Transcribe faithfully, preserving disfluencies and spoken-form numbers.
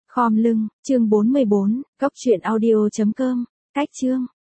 Khom lưng, chương bốn mươi bốn, cốc truyện audio chấm com, cách chương.